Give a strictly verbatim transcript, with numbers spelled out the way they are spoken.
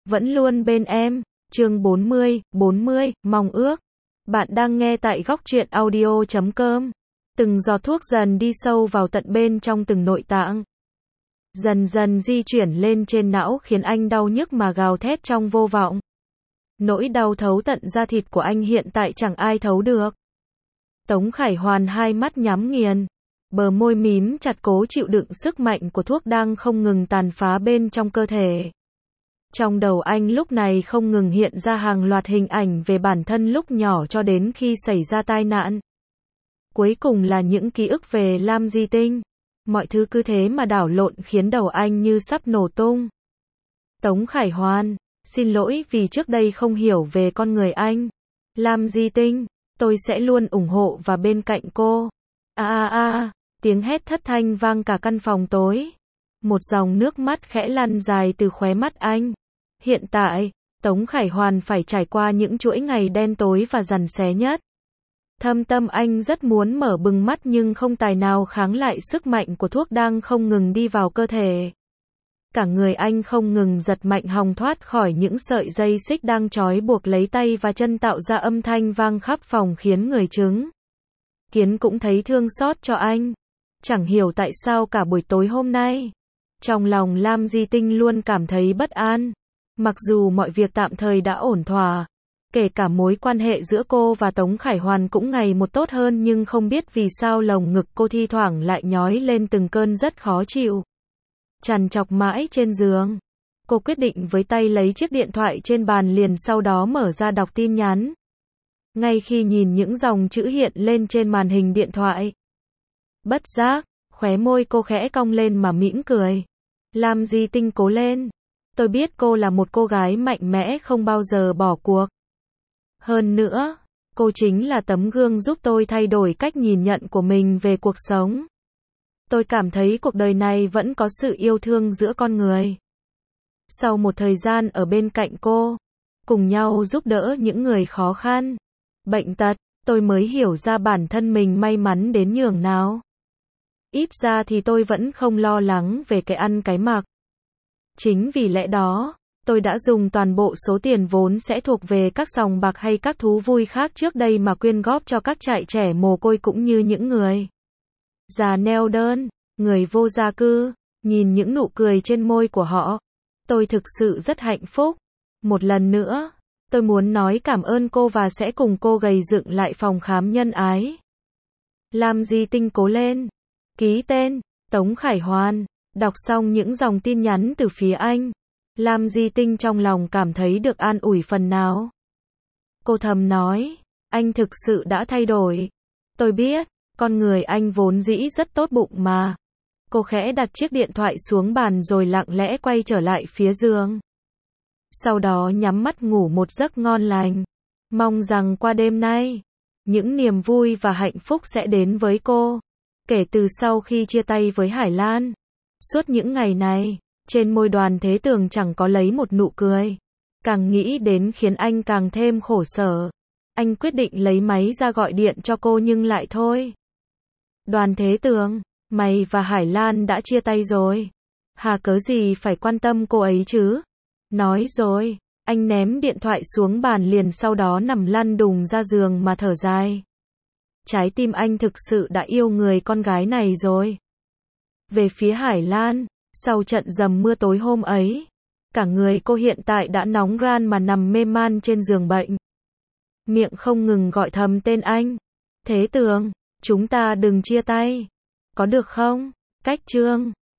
vẫn luôn bên em. Chương bốn mươi, bốn mươi, mong ước. Bạn đang nghe tại góc truyện audio chấm com. Từng giọt thuốc dần đi sâu vào tận bên trong từng nội tạng. Dần dần di chuyển lên trên não khiến anh đau nhức mà gào thét trong vô vọng. Nỗi đau thấu tận da thịt của anh hiện tại chẳng ai thấu được. Tống Khải Hoàn hai mắt nhắm nghiền, bờ môi mím chặt cố chịu đựng sức mạnh của thuốc đang không ngừng tàn phá bên trong cơ thể. Trong đầu anh lúc này không ngừng hiện ra hàng loạt hình ảnh về bản thân lúc nhỏ cho đến khi xảy ra tai nạn. Cuối cùng là những ký ức về Lam Di Tinh. Mọi thứ cứ thế mà đảo lộn khiến đầu anh như sắp nổ tung. Tống Khải Hoàn, xin lỗi vì trước đây không hiểu về con người anh. Lam Di Tinh, tôi sẽ luôn ủng hộ và bên cạnh cô. A a a, tiếng hét thất thanh vang cả căn phòng tối. Một dòng nước mắt khẽ lăn dài từ khóe mắt anh. Hiện tại, Tống Khải Hoàn phải trải qua những chuỗi ngày đen tối và rằn xé nhất. Thâm tâm anh rất muốn mở bừng mắt nhưng không tài nào kháng lại sức mạnh của thuốc đang không ngừng đi vào cơ thể. Cả người anh không ngừng giật mạnh hòng thoát khỏi những sợi dây xích đang trói buộc lấy tay và chân tạo ra âm thanh vang khắp phòng khiến người chứng kiến cũng thấy thương xót cho anh. Chẳng hiểu tại sao cả buổi tối hôm nay, trong lòng Lam Di Tinh luôn cảm thấy bất an. Mặc dù mọi việc tạm thời đã ổn thỏa, kể cả mối quan hệ giữa cô và Tống Khải Hoàn cũng ngày một tốt hơn nhưng không biết vì sao lồng ngực cô thi thoảng lại nhói lên từng cơn rất khó chịu. Trằn trọc mãi trên giường, cô quyết định với tay lấy chiếc điện thoại trên bàn liền sau đó mở ra đọc tin nhắn. Ngay khi nhìn những dòng chữ hiện lên trên màn hình điện thoại, bất giác, khóe môi cô khẽ cong lên mà mỉm cười. Lam Di Tinh cố lên. Tôi biết cô là một cô gái mạnh mẽ không bao giờ bỏ cuộc. Hơn nữa, cô chính là tấm gương giúp tôi thay đổi cách nhìn nhận của mình về cuộc sống. Tôi cảm thấy cuộc đời này vẫn có sự yêu thương giữa con người. Sau một thời gian ở bên cạnh cô, cùng nhau giúp đỡ những người khó khăn, bệnh tật, tôi mới hiểu ra bản thân mình may mắn đến nhường nào. Ít ra thì tôi vẫn không lo lắng về cái ăn cái mặc. Chính vì lẽ đó, tôi đã dùng toàn bộ số tiền vốn sẽ thuộc về các sòng bạc hay các thú vui khác trước đây mà quyên góp cho các trại trẻ mồ côi cũng như những người già neo đơn, người vô gia cư. Nhìn những nụ cười trên môi của họ, tôi thực sự rất hạnh phúc. Một lần nữa, tôi muốn nói cảm ơn cô và sẽ cùng cô gầy dựng lại phòng khám nhân ái. Lam Di Tinh cố lên. Ký tên, Tống Khải Hoàn. Đọc xong những dòng tin nhắn từ phía anh, Lam Di Tinh trong lòng cảm thấy được an ủi phần nào. Cô thầm nói, anh thực sự đã thay đổi. Tôi biết, con người anh vốn dĩ rất tốt bụng mà. Cô khẽ đặt chiếc điện thoại xuống bàn rồi lặng lẽ quay trở lại phía giường. Sau đó nhắm mắt ngủ một giấc ngon lành. Mong rằng qua đêm nay, những niềm vui và hạnh phúc sẽ đến với cô. Kể từ sau khi chia tay với Hải Lan, suốt những ngày này, trên môi Đoàn Thế Tường chẳng có lấy một nụ cười. Càng nghĩ đến khiến anh càng thêm khổ sở. Anh quyết định lấy máy ra gọi điện cho cô nhưng lại thôi. Đoàn Thế Tường, mày và Hải Lan đã chia tay rồi. Hà cớ gì phải quan tâm cô ấy chứ? Nói rồi, anh ném điện thoại xuống bàn liền sau đó nằm lăn đùng ra giường mà thở dài. Trái tim anh thực sự đã yêu người con gái này rồi. Về phía Hải Lan, sau trận dầm mưa tối hôm ấy, cả người cô hiện tại đã nóng ran mà nằm mê man trên giường bệnh. Miệng không ngừng gọi thầm tên anh. Thế Tường, chúng ta đừng chia tay. Có được không? Cách chương